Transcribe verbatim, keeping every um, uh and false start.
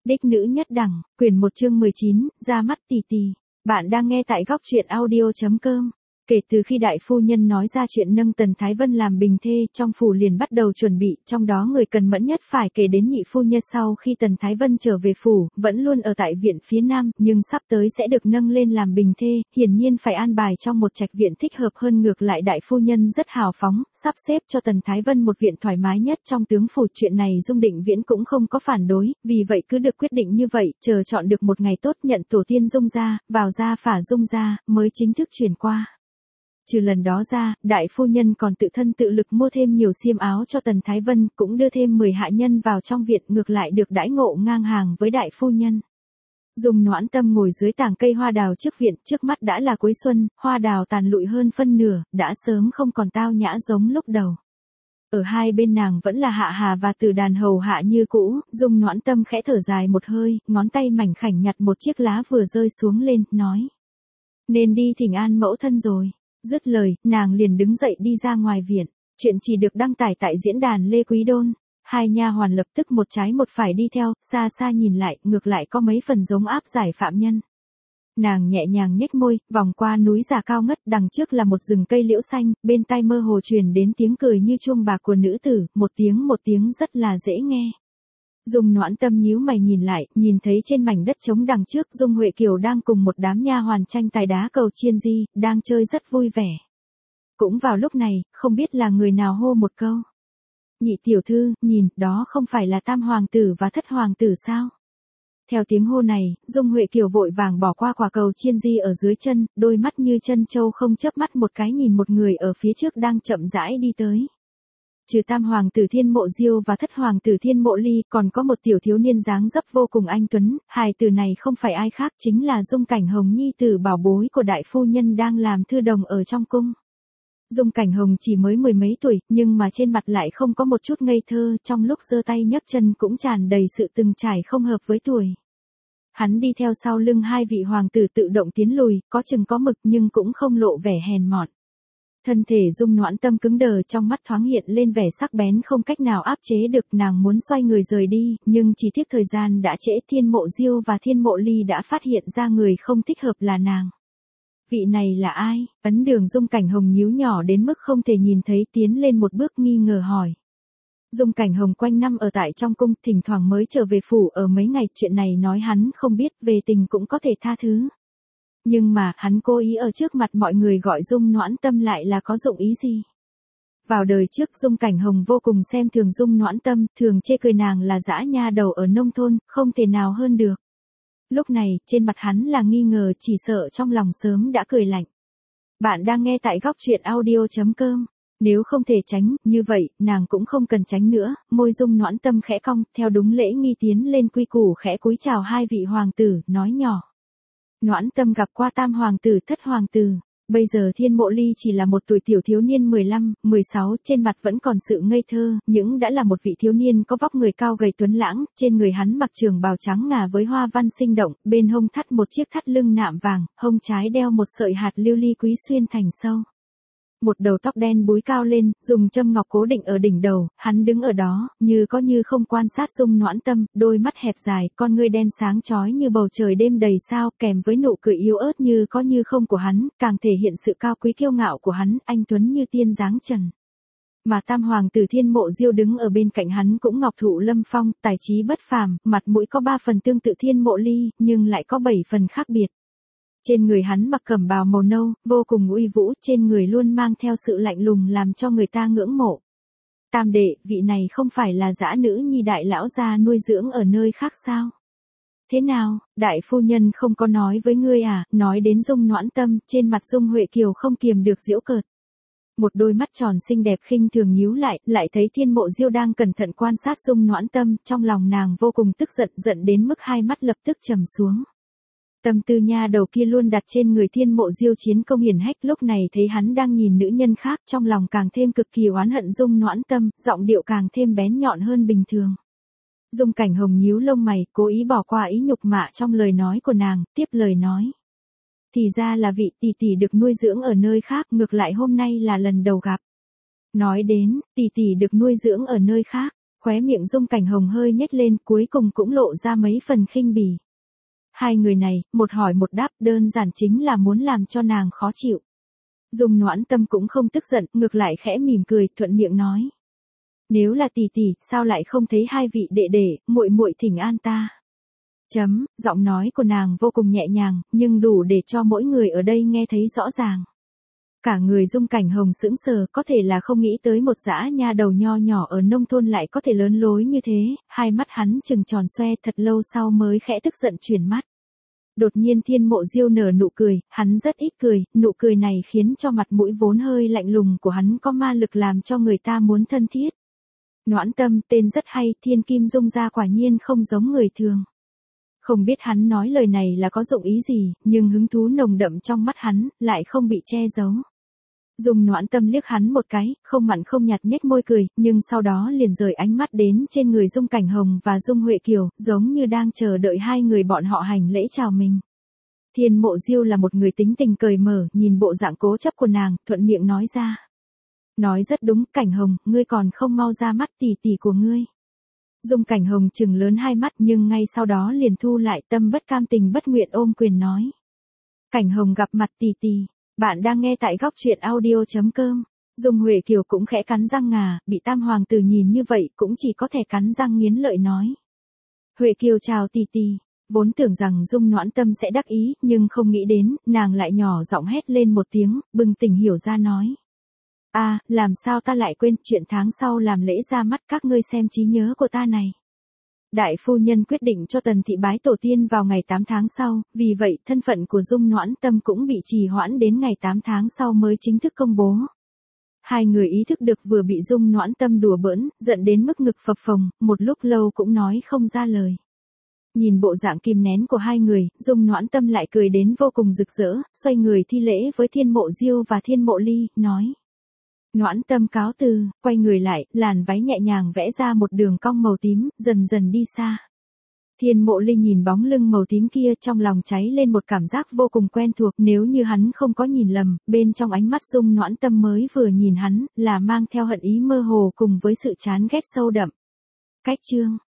Đích nữ nhất đẳng, quyển một chương mười chín, ra mắt tỷ tỷ. Bạn đang nghe tại góc truyện audio chấm com. Kể từ khi đại phu nhân nói ra chuyện nâng Tần Thái Vân làm bình thê, trong phủ liền bắt đầu chuẩn bị, trong đó người cần mẫn nhất phải kể đến nhị phu nhân. Sau khi Tần Thái Vân trở về phủ, vẫn luôn ở tại viện phía nam, nhưng sắp tới sẽ được nâng lên làm bình thê, hiển nhiên phải an bài trong một trạch viện thích hợp hơn. Ngược lại đại phu nhân rất hào phóng, sắp xếp cho Tần Thái Vân một viện thoải mái nhất trong tướng phủ. Chuyện này Dung Định Viễn cũng không có phản đối, vì vậy cứ được quyết định như vậy, chờ chọn được một ngày tốt nhận tổ tiên Dung gia, vào gia phả Dung gia, mới chính thức chuyển qua. Trừ lần đó ra, đại phu nhân còn tự thân tự lực mua thêm nhiều xiêm áo cho Tần Thái Vân, cũng đưa thêm mười hạ nhân vào trong viện, ngược lại được đãi ngộ ngang hàng với đại phu nhân. Dung Noãn Tâm ngồi dưới tảng cây hoa đào trước viện, trước mắt đã là cuối xuân, hoa đào tàn lụi hơn phân nửa, đã sớm không còn tao nhã giống lúc đầu. Ở hai bên nàng vẫn là Hạ Hà và Tử Đàn hầu hạ như cũ. Dung Noãn Tâm khẽ thở dài một hơi, ngón tay mảnh khảnh nhặt một chiếc lá vừa rơi xuống lên, nói: nên đi thỉnh an mẫu thân rồi. Dứt lời, nàng liền đứng dậy đi ra ngoài viện. Chuyện chỉ được đăng tải tại diễn đàn Lê Quý Đôn. Hai nha hoàn lập tức một trái một phải đi theo, xa xa nhìn lại, ngược lại có mấy phần giống áp giải phạm nhân. Nàng nhẹ nhàng nhếch môi, vòng qua núi già cao ngất, đằng trước là một rừng cây liễu xanh, bên tai mơ hồ truyền đến tiếng cười như chuông bạc của nữ tử, một tiếng một tiếng rất là dễ nghe. Dung Noãn Tâm nhíu mày nhìn lại, nhìn thấy trên mảnh đất trống đằng trước Dung Huệ Kiều đang cùng một đám nha hoàn tranh tài đá cầu chiên di, đang chơi rất vui vẻ. Cũng vào lúc này, không biết là người nào hô một câu: nhị tiểu thư, nhìn, đó không phải là tam hoàng tử và thất hoàng tử sao? Theo tiếng hô này, Dung Huệ Kiều vội vàng bỏ qua quả cầu chiên di ở dưới chân, đôi mắt như chân trâu không chớp mắt một cái nhìn một người ở phía trước đang chậm rãi đi tới. Trừ tam hoàng tử Thiên Mộ Diêu và thất hoàng tử Thiên Mộ Ly, còn có một tiểu thiếu niên dáng dấp vô cùng anh tuấn, hài tử này không phải ai khác chính là Dung Cảnh Hồng, nhi tử bảo bối của đại phu nhân đang làm thư đồng ở trong cung. Dung Cảnh Hồng chỉ mới mười mấy tuổi, nhưng mà trên mặt lại không có một chút ngây thơ, trong lúc giơ tay nhấc chân cũng tràn đầy sự từng trải không hợp với tuổi. Hắn đi theo sau lưng hai vị hoàng tử tự động tiến lùi, có chừng có mực nhưng cũng không lộ vẻ hèn mọn. Thân thể Dung Noãn Tâm cứng đờ, trong mắt thoáng hiện lên vẻ sắc bén không cách nào áp chế được. Nàng muốn xoay người rời đi, nhưng chỉ tiếc thời gian đã trễ. Thiên Mộ Diêu và Thiên Mộ Ly đã phát hiện ra người không thích hợp là nàng. Vị này là ai? Ấn Đường Dung Cảnh Hồng nhíu nhỏ đến mức không thể nhìn thấy, tiến lên một bước nghi ngờ hỏi. Dung Cảnh Hồng quanh năm ở tại trong cung, thỉnh thoảng mới trở về phủ ở mấy ngày, chuyện này nói hắn không biết, về tình cũng có thể tha thứ. Nhưng mà, hắn cố ý ở trước mặt mọi người gọi Dung Noãn Tâm lại là có dụng ý gì? Vào đời trước Dung Cảnh Hồng vô cùng xem thường Dung Noãn Tâm, thường chê cười nàng là dã nha đầu ở nông thôn, không thể nào hơn được. Lúc này, trên mặt hắn là nghi ngờ, chỉ sợ trong lòng sớm đã cười lạnh. Bạn đang nghe tại góc truyện audio chấm com. Nếu không thể tránh, như vậy, nàng cũng không cần tránh nữa. Môi Dung Noãn Tâm khẽ cong, theo đúng lễ nghi tiến lên quy củ khẽ cúi chào hai vị hoàng tử, nói nhỏ: Noãn Tâm gặp qua tam hoàng tử, thất hoàng tử. Bây giờ Thiên Mộ Ly chỉ là một tuổi tiểu thiếu niên mười lăm, mười sáu, trên mặt vẫn còn sự ngây thơ, nhưng đã là một vị thiếu niên có vóc người cao gầy tuấn lãng, trên người hắn mặc trường bào trắng ngà với hoa văn sinh động, bên hông thắt một chiếc thắt lưng nạm vàng, hông trái đeo một sợi hạt lưu ly quý xuyên thành sâu. Một đầu tóc đen búi cao lên, dùng châm ngọc cố định ở đỉnh đầu, hắn đứng ở đó, như có như không quan sát Dung Noãn Tâm, đôi mắt hẹp dài, con ngươi đen sáng chói như bầu trời đêm đầy sao, kèm với nụ cười yếu ớt như có như không của hắn, càng thể hiện sự cao quý kiêu ngạo của hắn, anh tuấn như tiên dáng trần. Mà tam hoàng tử Thiên Mộ Diêu đứng ở bên cạnh hắn cũng ngọc thụ lâm phong, tài trí bất phàm, mặt mũi có ba phần tương tự Thiên Mộ Ly, nhưng lại có bảy phần khác biệt. Trên người hắn mặc cẩm bào màu nâu, vô cùng uy vũ, trên người luôn mang theo sự lạnh lùng làm cho người ta ngưỡng mộ. Tam đệ, vị này không phải là dã nữ nhi đại lão gia nuôi dưỡng ở nơi khác sao? Thế nào, đại phu nhân không có nói với ngươi à? Nói đến Dung Noãn Tâm, trên mặt Dung Huệ Kiều không kiềm được giễu cợt. Một đôi mắt tròn xinh đẹp khinh thường nhíu lại, lại thấy Thiên Mộ Diêu đang cẩn thận quan sát Dung Noãn Tâm, trong lòng nàng vô cùng tức giận, giận đến mức hai mắt lập tức trầm xuống. Tâm tư nha đầu kia luôn đặt trên người Thiên Mộ Diêu chiến công hiển hách, lúc này thấy hắn đang nhìn nữ nhân khác, trong lòng càng thêm cực kỳ oán hận Dung Noãn Tâm, giọng điệu càng thêm bén nhọn hơn bình thường. Dung Cảnh Hồng nhíu lông mày, cố ý bỏ qua ý nhục mạ trong lời nói của nàng, tiếp lời nói: thì ra là vị tỷ tỷ được nuôi dưỡng ở nơi khác, ngược lại hôm nay là lần đầu gặp. Nói đến, tỷ tỷ được nuôi dưỡng ở nơi khác, Khóe miệng Dung Cảnh Hồng hơi nhếch lên, cuối cùng cũng lộ ra mấy phần khinh bỉ. Hai người này, một hỏi một đáp, đơn giản chính là muốn làm cho nàng khó chịu. Dung Noãn Tâm cũng không tức giận, ngược lại khẽ mỉm cười, thuận miệng nói. Nếu là tỷ tỷ, sao lại không thấy hai vị đệ đệ, muội muội thỉnh an ta? Chấm, giọng nói của nàng vô cùng nhẹ nhàng, nhưng đủ để cho mỗi người ở đây nghe thấy rõ ràng. Cả người Dung Cảnh Hồng sững sờ, có thể là không nghĩ tới một dã nha đầu nho nhỏ ở nông thôn lại có thể lớn lối như thế, hai mắt hắn trừng tròn xoe, thật lâu sau mới khẽ tức giận chuyển mắt. Đột nhiên Thiên Mộ Diêu nở nụ cười, hắn rất ít cười, nụ cười này khiến cho mặt mũi vốn hơi lạnh lùng của hắn có ma lực làm cho người ta muốn thân thiết. Noãn Tâm, tên rất hay, Thiên Kim Dung gia quả nhiên không giống người thường. Không biết hắn nói lời này là có dụng ý gì, nhưng hứng thú nồng đậm trong mắt hắn, lại không bị che giấu. Dung Noãn Tâm liếc hắn một cái, không mặn không nhạt nhếch môi cười, nhưng sau đó liền rời ánh mắt đến trên người Dung Cảnh Hồng và Dung Huệ Kiều, giống như đang chờ đợi hai người bọn họ hành lễ chào mình. Thiên Mộ Diêu là một người tính tình cởi mở, nhìn bộ dạng cố chấp của nàng, thuận miệng nói ra. Nói rất đúng, Cảnh Hồng, ngươi còn không mau ra mắt tỷ tỷ của ngươi. Dung Cảnh Hồng trừng lớn hai mắt nhưng ngay sau đó liền thu lại, tâm bất cam tình bất nguyện ôm quyền nói. Cảnh Hồng gặp mặt tỷ tỷ, bạn đang nghe tại góc truyện audio chấm com. Dung Huệ Kiều cũng khẽ cắn răng ngà, bị Tam Hoàng tử nhìn như vậy cũng chỉ có thể cắn răng nghiến lợi nói. Huệ Kiều chào tỷ tỷ, vốn tưởng rằng Dung Noãn Tâm sẽ đắc ý, nhưng không nghĩ đến, nàng lại nhỏ giọng hét lên một tiếng, bừng tỉnh hiểu ra nói. A, à, làm sao ta lại quên, chuyện tháng sau làm lễ ra mắt các ngươi xem trí nhớ của ta này. Đại phu nhân quyết định cho Tần thị bái tổ tiên vào ngày tám tháng sau, vì vậy thân phận của Dung Noãn Tâm cũng bị trì hoãn đến ngày tám tháng sau mới chính thức công bố. Hai người ý thức được vừa bị Dung Noãn Tâm đùa bỡn, giận đến mức ngực phập phồng, một lúc lâu cũng nói không ra lời. Nhìn bộ dạng kìm nén của hai người, Dung Noãn Tâm lại cười đến vô cùng rực rỡ, xoay người thi lễ với Thiên Mộ Diêu và Thiên Mộ Ly, nói. Noãn Tâm cáo từ, quay người lại, làn váy nhẹ nhàng vẽ ra một đường cong màu tím, dần dần đi xa. Thiên Mộ Ly nhìn bóng lưng màu tím kia, trong lòng cháy lên một cảm giác vô cùng quen thuộc, nếu như hắn không có nhìn lầm, bên trong ánh mắt Dung Noãn Tâm mới vừa nhìn hắn, là mang theo hận ý mơ hồ cùng với sự chán ghét sâu đậm. Cách chương